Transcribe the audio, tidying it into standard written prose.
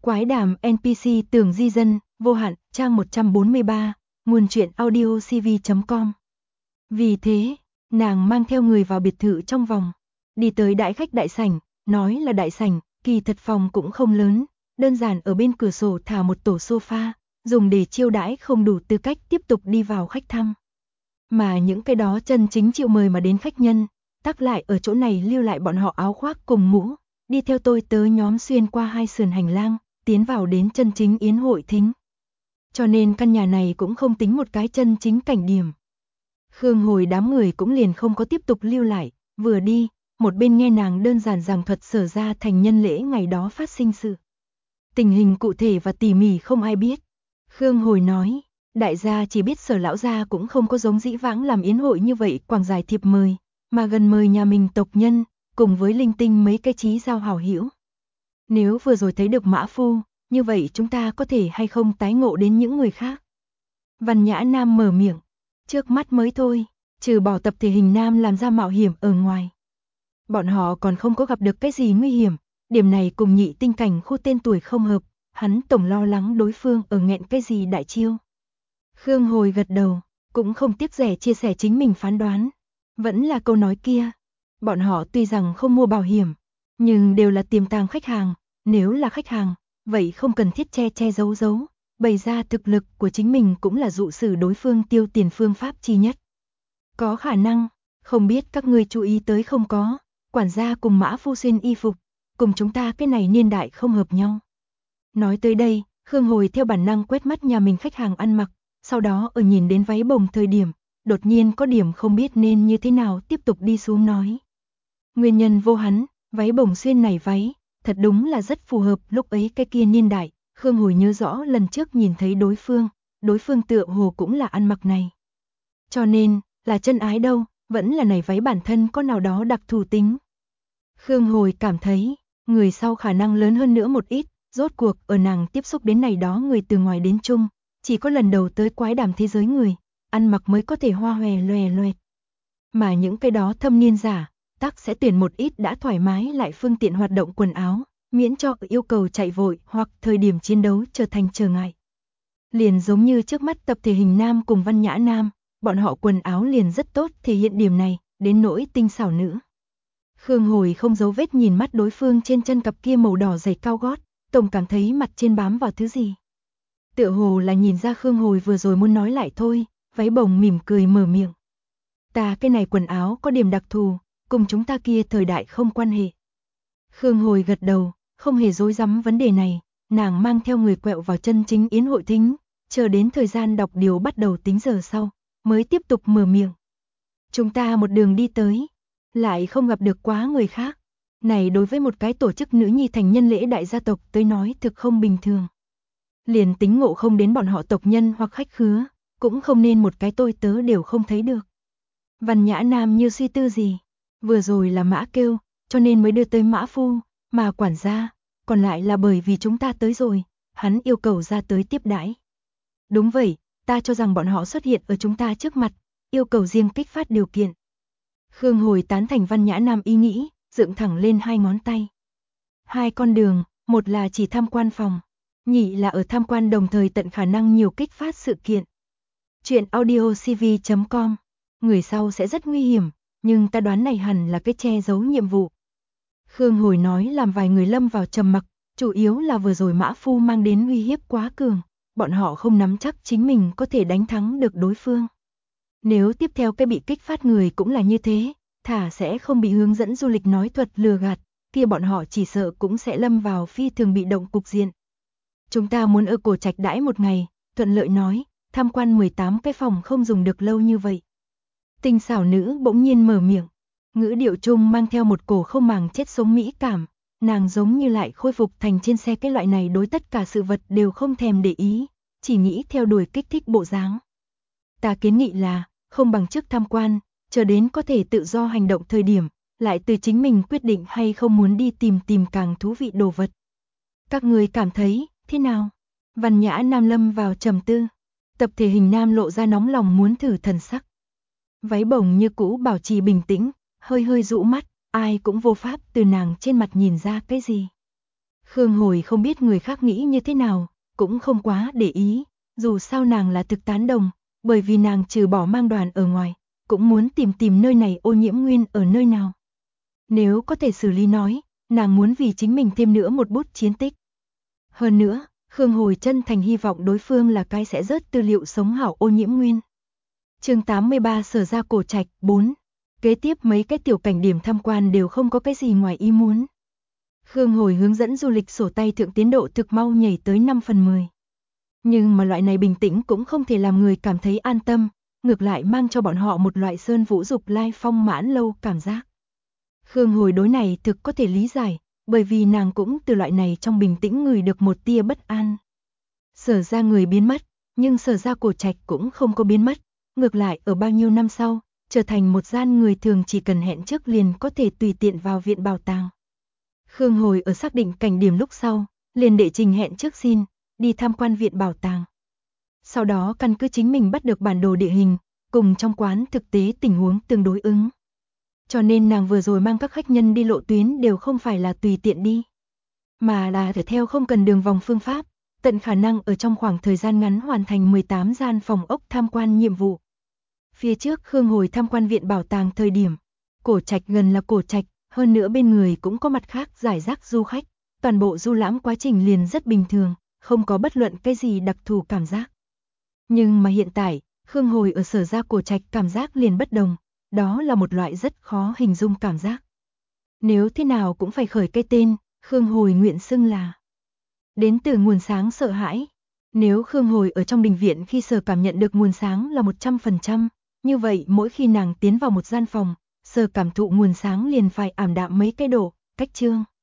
Quái đàm NPC Tường Di Dân, vô hạn, trang 143, nguồn truyện audiocv.com. Vì thế, nàng mang theo người vào biệt thự trong vòng, đi tới đại khách đại sảnh, nói là đại sảnh, kỳ thật phòng cũng không lớn, đơn giản ở bên cửa sổ thả một tổ sofa, dùng để chiêu đãi không đủ tư cách tiếp tục đi vào khách thăm. Mà những cái đó chân chính chịu mời mà đến khách nhân, tắc lại ở chỗ này lưu lại bọn họ áo khoác cùng mũ, đi theo tôi tớ nhóm xuyên qua hai sườn hành lang, tiến vào đến chân chính yến hội thính. Cho nên căn nhà này cũng không tính một cái chân chính cảnh điểm. Khương Hồi đám người cũng liền không có tiếp tục lưu lại, vừa đi, một bên nghe nàng đơn giản giảng thuật Sở ra thành nhân lễ ngày đó phát sinh sự. Tình hình cụ thể và tỉ mỉ không ai biết. Khương Hồi nói, đại gia chỉ biết Sở lão gia cũng không có giống dĩ vãng làm yến hội như vậy quảng giải thiệp mời, mà gần mời nhà mình tộc nhân, cùng với linh tinh mấy cái chí giao hảo hữu. Nếu vừa rồi thấy được Mã Phu, như vậy chúng ta có thể hay không tái ngộ đến những người khác? Văn Nhã Nam mở miệng, trước mắt mới thôi, trừ bỏ tập thể hình nam làm ra mạo hiểm ở ngoài. Bọn họ còn không có gặp được cái gì nguy hiểm, điểm này cùng nhị tinh cảnh khu tên tuổi không hợp, hắn tổng lo lắng đối phương ở nghẹn cái gì đại chiêu. Khương Hồi gật đầu, cũng không tiếc rẻ chia sẻ chính mình phán đoán. Vẫn là câu nói kia, bọn họ tuy rằng không mua bảo hiểm, nhưng đều là tiềm tàng khách hàng, nếu là khách hàng, vậy không cần thiết che giấu giấu, bày ra thực lực của chính mình cũng là dụ sử đối phương tiêu tiền phương pháp chi nhất. Có khả năng, không biết các ngươi chú ý tới không có, quản gia cùng Mã Phu xuyên y phục, cùng chúng ta cái này niên đại không hợp nhau. Nói tới đây, Khương Hồi theo bản năng quét mắt nhà mình khách hàng ăn mặc, sau đó ở nhìn đến váy bồng thời điểm, đột nhiên có điểm không biết nên như thế nào tiếp tục đi xuống nói. Nguyên nhân vô hắn, váy bồng xuyên này váy, thật đúng là rất phù hợp lúc ấy cái kia niên đại, Khương Hồi nhớ rõ lần trước nhìn thấy đối phương tựa hồ cũng là ăn mặc này. Cho nên, là chân ái đâu, vẫn là này váy bản thân có nào đó đặc thù tính. Khương Hồi cảm thấy, người sau khả năng lớn hơn nữa một ít, rốt cuộc ở nàng tiếp xúc đến này đó người từ ngoài đến chung, chỉ có lần đầu tới quái đàm thế giới người, ăn mặc mới có thể hoa hòe loè loẹt. Mà những cái đó thâm niên giả, tắc sẽ tuyển một ít đã thoải mái lại phương tiện hoạt động quần áo, miễn cho yêu cầu chạy vội hoặc thời điểm chiến đấu trở thành trở ngại. Liền giống như trước mắt tập thể hình nam cùng Văn Nhã Nam, bọn họ quần áo liền rất tốt thể hiện điểm này, đến nỗi tinh xảo nữ. Khương Hồi không giấu vết nhìn mắt đối phương trên chân cặp kia màu đỏ giày cao gót, tổng cảm thấy mặt trên bám vào thứ gì. Tựa hồ là nhìn ra Khương Hồi vừa rồi muốn nói lại thôi, váy bồng mỉm cười mở miệng. Ta cái này quần áo có điểm đặc thù, cùng chúng ta kia thời đại không quan hệ. Khương Hồi gật đầu, không hề dối rắm vấn đề này, nàng mang theo người quẹo vào chân chính yến hội thính, chờ đến thời gian đọc điều bắt đầu tính giờ sau, mới tiếp tục mở miệng. Chúng ta một đường đi tới, lại không gặp được quá người khác. Này đối với một cái tổ chức nữ nhi thành nhân lễ đại gia tộc tới nói thực không bình thường. Liền tính ngộ không đến bọn họ tộc nhân hoặc khách khứa, cũng không nên một cái tôi tớ đều không thấy được. Văn Nhã Nam như suy tư gì, vừa rồi là Mã kêu, cho nên mới đưa tới Mã Phu, mà quản gia, còn lại là bởi vì chúng ta tới rồi, hắn yêu cầu ra tới tiếp đãi. Đúng vậy, ta cho rằng bọn họ xuất hiện ở chúng ta trước mặt, yêu cầu riêng kích phát điều kiện. Khương Hồi tán thành Văn Nhã Nam ý nghĩ, dựng thẳng lên hai ngón tay. Hai con đường, một là chỉ tham quan phòng, nhị là ở tham quan đồng thời tận khả năng nhiều kích phát sự kiện. Chuyện audiocv.com, người sau sẽ rất nguy hiểm, nhưng ta đoán này hẳn là cái che giấu nhiệm vụ. Khương Hồi nói làm vài người lâm vào trầm mặc, chủ yếu là vừa rồi Mã Phu mang đến uy hiếp quá cường, bọn họ không nắm chắc chính mình có thể đánh thắng được đối phương. Nếu tiếp theo cái bị kích phát người cũng là như thế, thả sẽ không bị hướng dẫn du lịch nói thuật lừa gạt, kia bọn họ chỉ sợ cũng sẽ lâm vào phi thường bị động cục diện. Chúng ta muốn ở Cổ Trạch đãi một ngày, thuận lợi nói, tham quan 18 cái phòng không dùng được lâu như vậy. Tinh xảo nữ bỗng nhiên mở miệng, ngữ điệu chung mang theo một cổ không màng chết sống mỹ cảm, nàng giống như lại khôi phục thành trên xe cái loại này đối tất cả sự vật đều không thèm để ý, chỉ nghĩ theo đuổi kích thích bộ dáng. Ta kiến nghị là, không bằng trước tham quan, chờ đến có thể tự do hành động thời điểm, lại từ chính mình quyết định hay không muốn đi tìm càng thú vị đồ vật. Các người cảm thấy, thế nào? Văn Nhã Nam lâm vào trầm tư, tập thể hình nam lộ ra nóng lòng muốn thử thần sắc. Váy bồng như cũ bảo trì bình tĩnh, hơi rũ mắt, ai cũng vô pháp từ nàng trên mặt nhìn ra cái gì. Khương Hồi không biết người khác nghĩ như thế nào, cũng không quá để ý, dù sao nàng là thực tán đồng, bởi vì nàng trừ bỏ mang đoàn ở ngoài, cũng muốn tìm nơi này ô nhiễm nguyên ở nơi nào. Nếu có thể xử lý nói, nàng muốn vì chính mình thêm nữa một bút chiến tích. Hơn nữa, Khương Hồi chân thành hy vọng đối phương là cái sẽ rớt tư liệu sống hảo ô nhiễm nguyên. Chương 83 Sở ra cổ trạch 4. Kế tiếp mấy cái tiểu cảnh điểm tham quan đều không có cái gì ngoài ý muốn. Khương Hồi hướng dẫn du lịch sổ tay thượng tiến độ thực mau nhảy tới 5/10. Nhưng mà loại này bình tĩnh cũng không thể làm người cảm thấy an tâm, ngược lại mang cho bọn họ một loại sơn vũ dục lai phong mãn lâu cảm giác. Khương Hồi đối này thực có thể lý giải, bởi vì nàng cũng từ loại này trong bình tĩnh ngửi được một tia bất an. Sở ra người biến mất, nhưng sở ra cổ trạch cũng không có biến mất, ngược lại ở bao nhiêu năm sau, trở thành một gian người thường chỉ cần hẹn trước liền có thể tùy tiện vào viện bảo tàng. Khương Hồi ở xác định cảnh điểm lúc sau, liền đệ trình hẹn trước xin, đi tham quan viện bảo tàng. Sau đó căn cứ chính mình bắt được bản đồ địa hình, cùng trong quán thực tế tình huống tương đối ứng. Cho nên nàng vừa rồi mang các khách nhân đi lộ tuyến đều không phải là tùy tiện đi, mà là thể theo không cần đường vòng phương pháp, tận khả năng ở trong khoảng thời gian ngắn hoàn thành 18 gian phòng ốc tham quan nhiệm vụ. Phía trước Khương Hồi tham quan viện bảo tàng thời điểm, cổ trạch gần là cổ trạch, hơn nữa bên người cũng có mặt khác giải rác du khách, toàn bộ du lãm quá trình liền rất bình thường, không có bất luận cái gì đặc thù cảm giác. Nhưng mà hiện tại, Khương Hồi ở sở ra cổ trạch cảm giác liền bất đồng, đó là một loại rất khó hình dung cảm giác. Nếu thế nào cũng phải khởi cái tên, Khương Hồi nguyện xưng là đến từ nguồn sáng sợ hãi. Nếu Khương Hồi ở trong đình viện khi sở cảm nhận được nguồn sáng là 100%, như vậy mỗi khi nàng tiến vào một gian phòng, sở cảm thụ nguồn sáng liền phải ảm đạm mấy cái độ, cách chương.